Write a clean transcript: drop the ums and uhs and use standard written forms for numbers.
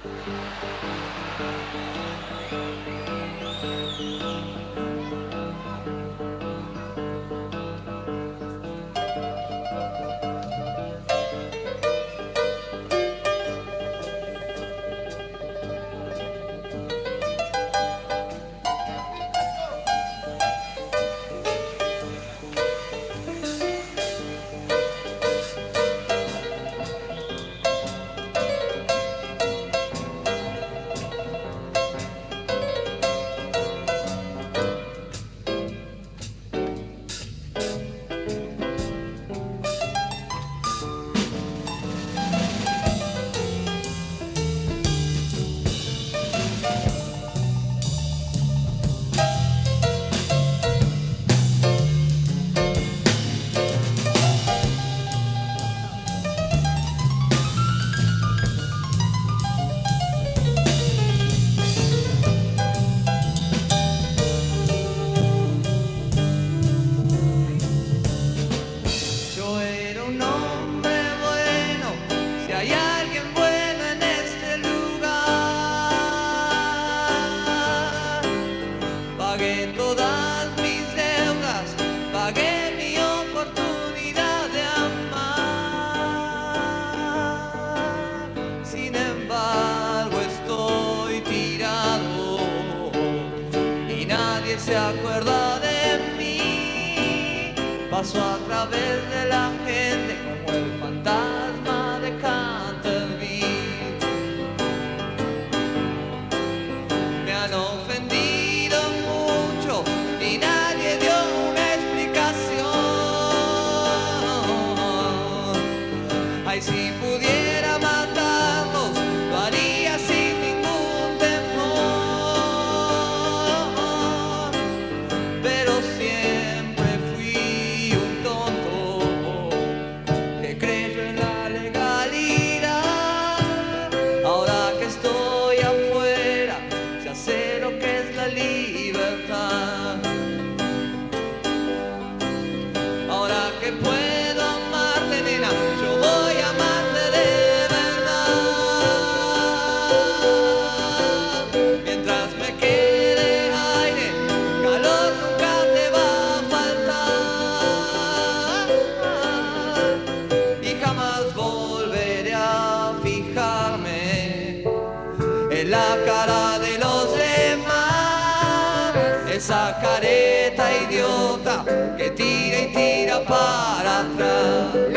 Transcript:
Yo era un hombre bueno, si hay alguien bueno en este lugar. Pagué todas mis deudas, pagué mi oportunidad de amar. Sin embargo estoy tirado y nadie se acuerda de mí. Paso a través de la gente como el fantasma de Canterville. Me han ofendido mucho y nadie dio una explicación. Ay, si pudiera matarlos, lo haría sin ningún temor. Pero siempre fui un tonto que creyó en la legalidad. Ahora que estoy afuera, ya sé lo que es la libertad. Ahora que puedo amarte, nena, yo voy a amarte de verdad. Mientras me quede aire, calor nunca te va a faltar. Y jamás volveré a fijarme en la cara de los demás. Esa careta idiota que tira y tira para atrás.